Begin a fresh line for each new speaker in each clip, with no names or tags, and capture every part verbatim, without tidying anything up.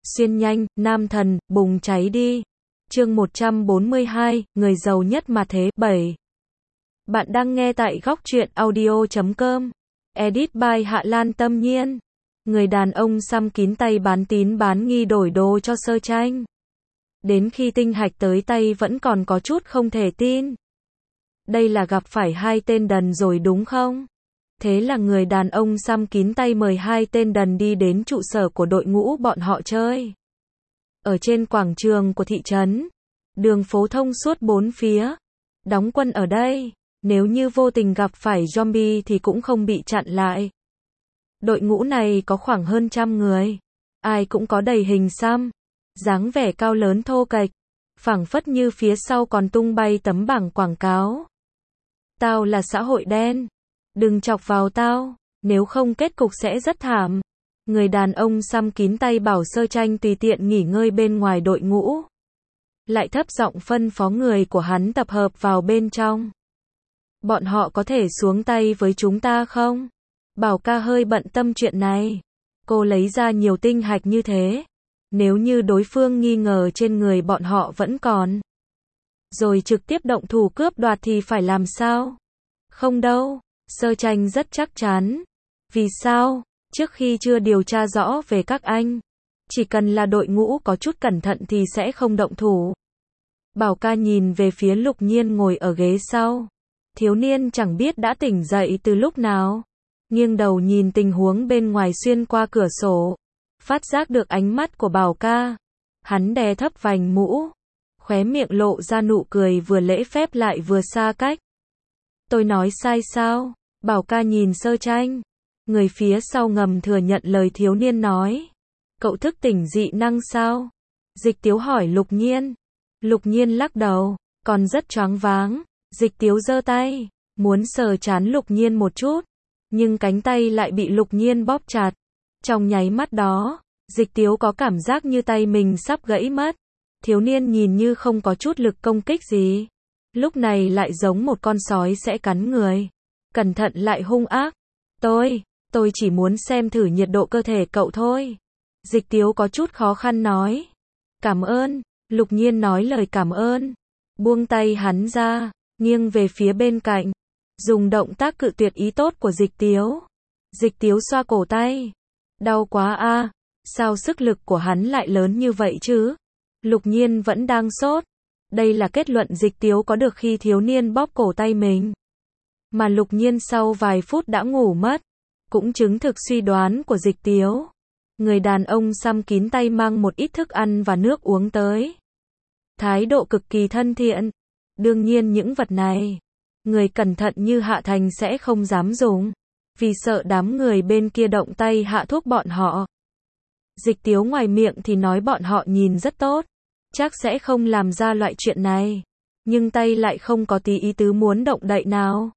Xuyên nhanh, nam thần, bùng cháy đi. Chương một trăm bốn mươi hai, người giàu nhất mà thế, bảy. Bạn đang nghe tại góc truyện audio chấm com. Edit by Hạ Lan Tâm Nhiên. Người đàn ông xăm kín tay bán tín bán nghi đổi đồ cho Sơ Tranh. Đến khi tinh hạch tới tay vẫn còn có chút không thể tin. Đây là gặp phải hai tên đần rồi đúng không? Thế là người đàn ông xăm kín tay mời hai tên đần đi đến trụ sở của đội ngũ bọn họ chơi. Ở trên quảng trường của thị trấn, đường phố thông suốt bốn phía, đóng quân ở đây, nếu như vô tình gặp phải zombie thì cũng không bị chặn lại. Đội ngũ này có khoảng hơn trăm người, ai cũng có đầy hình xăm, dáng vẻ cao lớn thô kệch, phảng phất như phía sau còn tung bay tấm bảng quảng cáo. Tao là xã hội đen, đừng chọc vào tao, nếu không kết cục sẽ rất thảm. Người đàn ông xăm kín tay bảo Sơ Tranh tùy tiện nghỉ ngơi bên ngoài đội ngũ. Lại thấp giọng phân phó người của hắn tập hợp vào bên trong. Bọn họ có thể xuống tay với chúng ta không? Bảo ca hơi bận tâm chuyện này. Cô lấy ra nhiều tinh hạch như thế. Nếu như đối phương nghi ngờ trên người bọn họ vẫn còn, rồi trực tiếp động thủ cướp đoạt thì phải làm sao? Không đâu. Sơ Tranh rất chắc chắn. Vì sao? Trước khi chưa điều tra rõ về các anh, chỉ cần là đội ngũ có chút cẩn thận thì sẽ không động thủ. Bảo ca nhìn về phía Lục Nhiên ngồi ở ghế sau. Thiếu niên chẳng biết đã tỉnh dậy từ lúc nào. Nghiêng đầu nhìn tình huống bên ngoài xuyên qua cửa sổ. Phát giác được ánh mắt của Bảo ca. Hắn đè thấp vành mũ. Khóe miệng lộ ra nụ cười vừa lễ phép lại vừa xa cách. Tôi nói sai sao? Bảo ca nhìn Sơ Tranh. Người phía sau ngầm thừa nhận lời thiếu niên nói. Cậu thức tỉnh dị năng sao? Dịch Tiếu hỏi Lục Nhiên. Lục Nhiên lắc đầu, còn rất choáng váng. Dịch Tiếu giơ tay, muốn sờ trán Lục Nhiên một chút, nhưng cánh tay lại bị Lục Nhiên bóp chặt. Trong nháy mắt đó, Dịch Tiếu có cảm giác như tay mình sắp gãy mất. Thiếu niên nhìn như không có chút lực công kích gì, lúc này lại giống một con sói sẽ cắn người. Cẩn thận lại hung ác. Tôi, tôi chỉ muốn xem thử nhiệt độ cơ thể cậu thôi. Dịch Tiếu có chút khó khăn nói. Cảm ơn. Lục Nhiên nói lời cảm ơn. Buông tay hắn ra, nghiêng về phía bên cạnh. Dùng động tác cự tuyệt ý tốt của Dịch Tiếu. Dịch Tiếu xoa cổ tay. Đau quá a, sao sức lực của hắn lại lớn như vậy chứ? Lục Nhiên vẫn đang sốt. Đây là kết luận Dịch Tiếu có được khi thiếu niên bóp cổ tay mình. Mà Lục Nhiên sau vài phút đã ngủ mất. Cũng chứng thực suy đoán của Dịch Tiếu. Người đàn ông xăm kín tay mang một ít thức ăn và nước uống tới. Thái độ cực kỳ thân thiện. Đương nhiên những vật này, người cẩn thận như Hạ Thành sẽ không dám dùng. Vì sợ đám người bên kia động tay hạ thuốc bọn họ. Dịch Tiếu ngoài miệng thì nói bọn họ nhìn rất tốt. Chắc sẽ không làm ra loại chuyện này. Nhưng tay lại không có tí ý tứ muốn động đậy nào.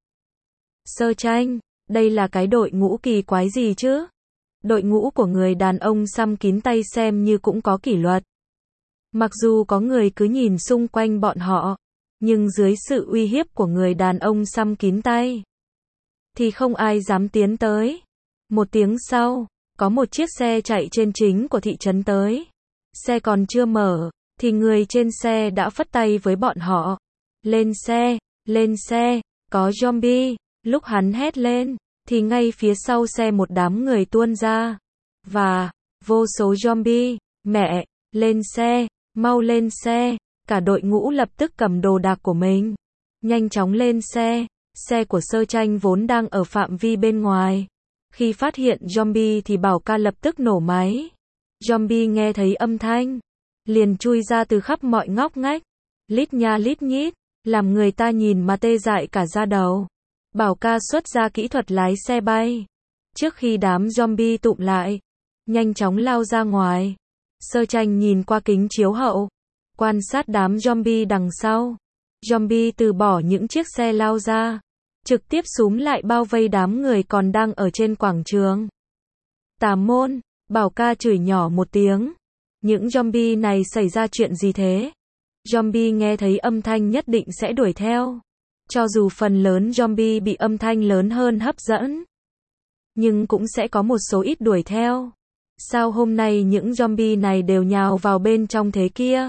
Sơ Tranh, đây là cái đội ngũ kỳ quái gì chứ? Đội ngũ của người đàn ông xăm kín tay xem như cũng có kỷ luật. Mặc dù có người cứ nhìn xung quanh bọn họ, nhưng dưới sự uy hiếp của người đàn ông xăm kín tay, thì không ai dám tiến tới. Một tiếng sau, có một chiếc xe chạy trên chính của thị trấn tới. Xe còn chưa mở, thì người trên xe đã phất tay với bọn họ. Lên xe, lên xe, có zombie. Lúc hắn hét lên, thì ngay phía sau xe một đám người tuôn ra. Và, vô số zombie. Mẹ, lên xe, mau lên xe. Cả đội ngũ lập tức cầm đồ đạc của mình. Nhanh chóng lên xe. Xe của Sơ Tranh vốn đang ở phạm vi bên ngoài. Khi phát hiện zombie thì Bảo ca lập tức nổ máy. Zombie nghe thấy âm thanh, liền chui ra từ khắp mọi ngóc ngách. Lít nha lít nhít, làm người ta nhìn mà tê dại cả da đầu. Bảo ca xuất ra kỹ thuật lái xe bay. Trước khi đám zombie tụm lại, nhanh chóng lao ra ngoài. Sơ Tranh nhìn qua kính chiếu hậu, quan sát đám zombie đằng sau. Zombie từ bỏ những chiếc xe lao ra, trực tiếp xúm lại bao vây đám người còn đang ở trên quảng trường. Tà môn, Bảo ca chửi nhỏ một tiếng. Những zombie này xảy ra chuyện gì thế? Zombie nghe thấy âm thanh nhất định sẽ đuổi theo. Cho dù phần lớn zombie bị âm thanh lớn hơn hấp dẫn, nhưng cũng sẽ có một số ít đuổi theo. Sao hôm nay những zombie này đều nhào vào bên trong thế kia?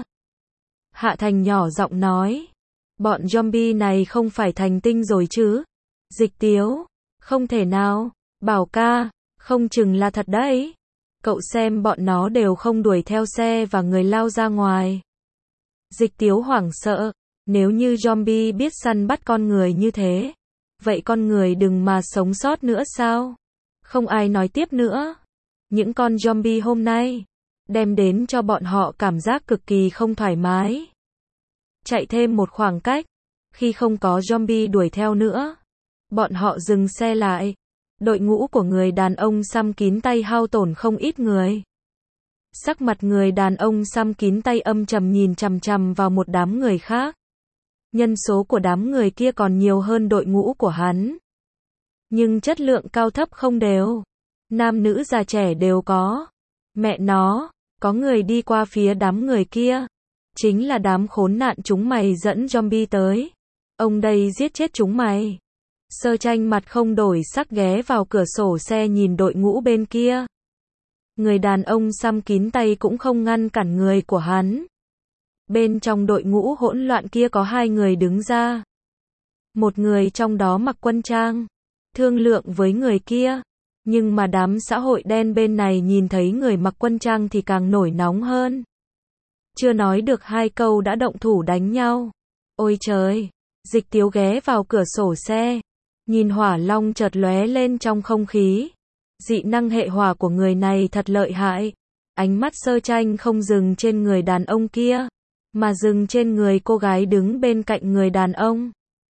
Hạ Thành nhỏ giọng nói. Bọn zombie này không phải thành tinh rồi chứ? Dịch Tiếu. Không thể nào. Bảo ca. Không chừng là thật đấy. Cậu xem bọn nó đều không đuổi theo xe và người lao ra ngoài. Dịch Tiếu hoảng sợ. Nếu như zombie biết săn bắt con người như thế, vậy con người đừng mà sống sót nữa sao? Không ai nói tiếp nữa. Những con zombie hôm nay đem đến cho bọn họ cảm giác cực kỳ không thoải mái. Chạy thêm một khoảng cách, khi không có zombie đuổi theo nữa, bọn họ dừng xe lại. Đội ngũ của người đàn ông xăm kín tay hao tổn không ít người. Sắc mặt người đàn ông xăm kín tay âm trầm nhìn chằm chằm vào một đám người khác. Nhân số của đám người kia còn nhiều hơn đội ngũ của hắn. Nhưng chất lượng cao thấp không đều. Nam nữ già trẻ đều có. Mẹ nó, có người đi qua phía đám người kia. Chính là đám khốn nạn chúng mày dẫn zombie tới. Ông đây giết chết chúng mày. Sơ Tranh mặt không đổi sắc ghé vào cửa sổ xe nhìn đội ngũ bên kia. Người đàn ông xăm kín tay cũng không ngăn cản người của hắn. Bên trong đội ngũ hỗn loạn kia có hai người đứng ra. Một người trong đó mặc quân trang, thương lượng với người kia. Nhưng mà đám xã hội đen bên này nhìn thấy người mặc quân trang thì càng nổi nóng hơn. Chưa nói được hai câu đã động thủ đánh nhau. Ôi trời! Dịch Tiếu ghé vào cửa sổ xe. Nhìn hỏa long chợt lóe lên trong không khí. Dị năng hệ hỏa của người này thật lợi hại. Ánh mắt Sơ Tranh không dừng trên người đàn ông kia, mà dừng trên người cô gái đứng bên cạnh người đàn ông.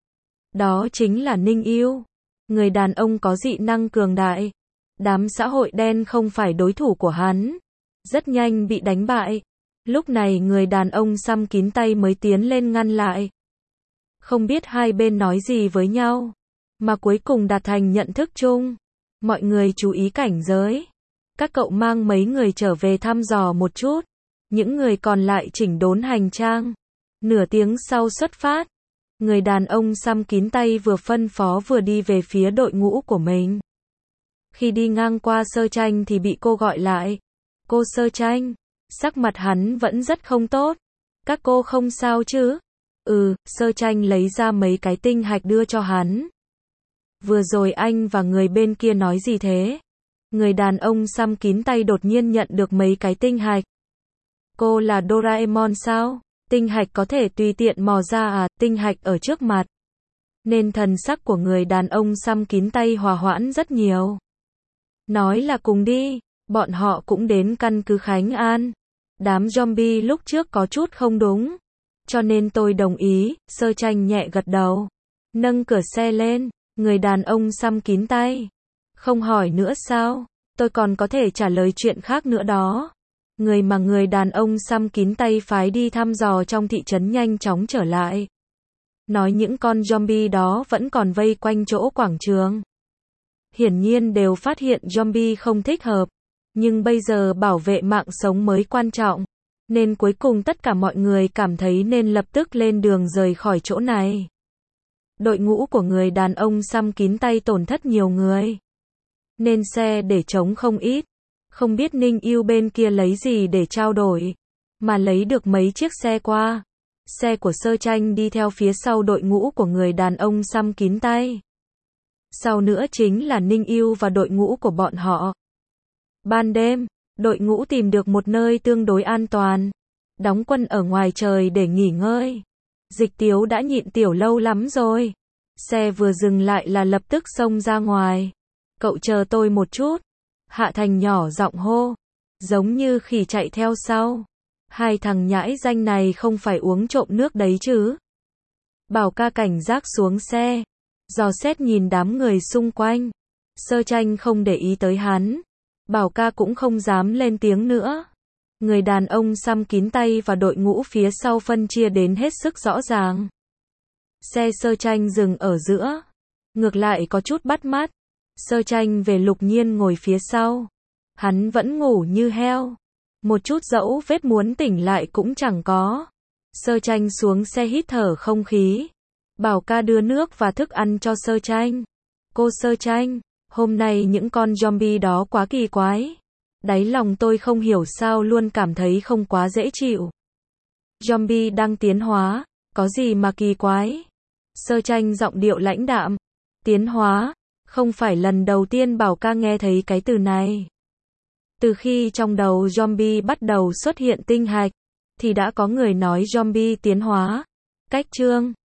Đó chính là Ninh Yêu. Người đàn ông có dị năng cường đại. Đám xã hội đen không phải đối thủ của hắn. Rất nhanh bị đánh bại. Lúc này người đàn ông xăm kín tay mới tiến lên ngăn lại. Không biết hai bên nói gì với nhau, mà cuối cùng đạt thành nhận thức chung. Mọi người chú ý cảnh giới. Các cậu mang mấy người trở về thăm dò một chút. Những người còn lại chỉnh đốn hành trang. Nửa tiếng sau xuất phát. Người đàn ông xăm kín tay vừa phân phó vừa đi về phía đội ngũ của mình. Khi đi ngang qua Sơ Tranh thì bị cô gọi lại. Cô Sơ Tranh. Sắc mặt hắn vẫn rất không tốt. Các cô không sao chứ? Ừ, Sơ Tranh lấy ra mấy cái tinh hạch đưa cho hắn. Vừa rồi anh và người bên kia nói gì thế? Người đàn ông xăm kín tay đột nhiên nhận được mấy cái tinh hạch. Cô là Doraemon sao? Tinh hạch có thể tùy tiện mò ra à? Tinh hạch ở trước mặt. Nên thần sắc của người đàn ông xăm kín tay hòa hoãn rất nhiều. Nói là cùng đi, bọn họ cũng đến căn cứ Khánh An. Đám zombie lúc trước có chút không đúng, cho nên tôi đồng ý. Sơ Tranh nhẹ gật đầu, nâng cửa xe lên. Người đàn ông xăm kín tay. Không hỏi nữa sao? Tôi còn có thể trả lời chuyện khác nữa đó. Người mà người đàn ông xăm kín tay phái đi thăm dò trong thị trấn nhanh chóng trở lại. Nói những con zombie đó vẫn còn vây quanh chỗ quảng trường. Hiển nhiên đều phát hiện zombie không thích hợp. Nhưng bây giờ bảo vệ mạng sống mới quan trọng. Nên cuối cùng tất cả mọi người cảm thấy nên lập tức lên đường rời khỏi chỗ này. Đội ngũ của người đàn ông xăm kín tay tổn thất nhiều người. Nên xe để trống không ít. Không biết Ninh Yêu bên kia lấy gì để trao đổi, mà lấy được mấy chiếc xe qua. Xe của Sơ Tranh đi theo phía sau đội ngũ của người đàn ông xăm kín tay. Sau nữa chính là Ninh Yêu và đội ngũ của bọn họ. Ban đêm, đội ngũ tìm được một nơi tương đối an toàn. Đóng quân ở ngoài trời để nghỉ ngơi. Dịch Tiếu đã nhịn tiểu lâu lắm rồi. Xe vừa dừng lại là lập tức xông ra ngoài. Cậu chờ tôi một chút. Hạ Thành nhỏ giọng hô. Giống như khỉ chạy theo sau. Hai thằng nhãi danh này không phải uống trộm nước đấy chứ. Bảo ca cảnh giác xuống xe. Dò xét nhìn đám người xung quanh. Sơ Tranh không để ý tới hắn. Bảo ca cũng không dám lên tiếng nữa. Người đàn ông xăm kín tay và đội ngũ phía sau phân chia đến hết sức rõ ràng. Xe Sơ Tranh dừng ở giữa. Ngược lại có chút bắt mắt. Sơ Tranh về Lục Nhiên ngồi phía sau. Hắn vẫn ngủ như heo. Một chút dẫu vết muốn tỉnh lại cũng chẳng có. Sơ Tranh xuống xe hít thở không khí. Bảo ca đưa nước và thức ăn cho Sơ Tranh. Cô Sơ Tranh, hôm nay những con zombie đó quá kỳ quái. Đáy lòng tôi không hiểu sao luôn cảm thấy không quá dễ chịu. Zombie đang tiến hóa, có gì mà kỳ quái? Sơ Tranh giọng điệu lãnh đạm. Tiến hóa, không phải lần đầu tiên Bảo ca nghe thấy cái từ này. Từ khi trong đầu zombie bắt đầu xuất hiện tinh hạch, thì đã có người nói zombie tiến hóa. Cách chương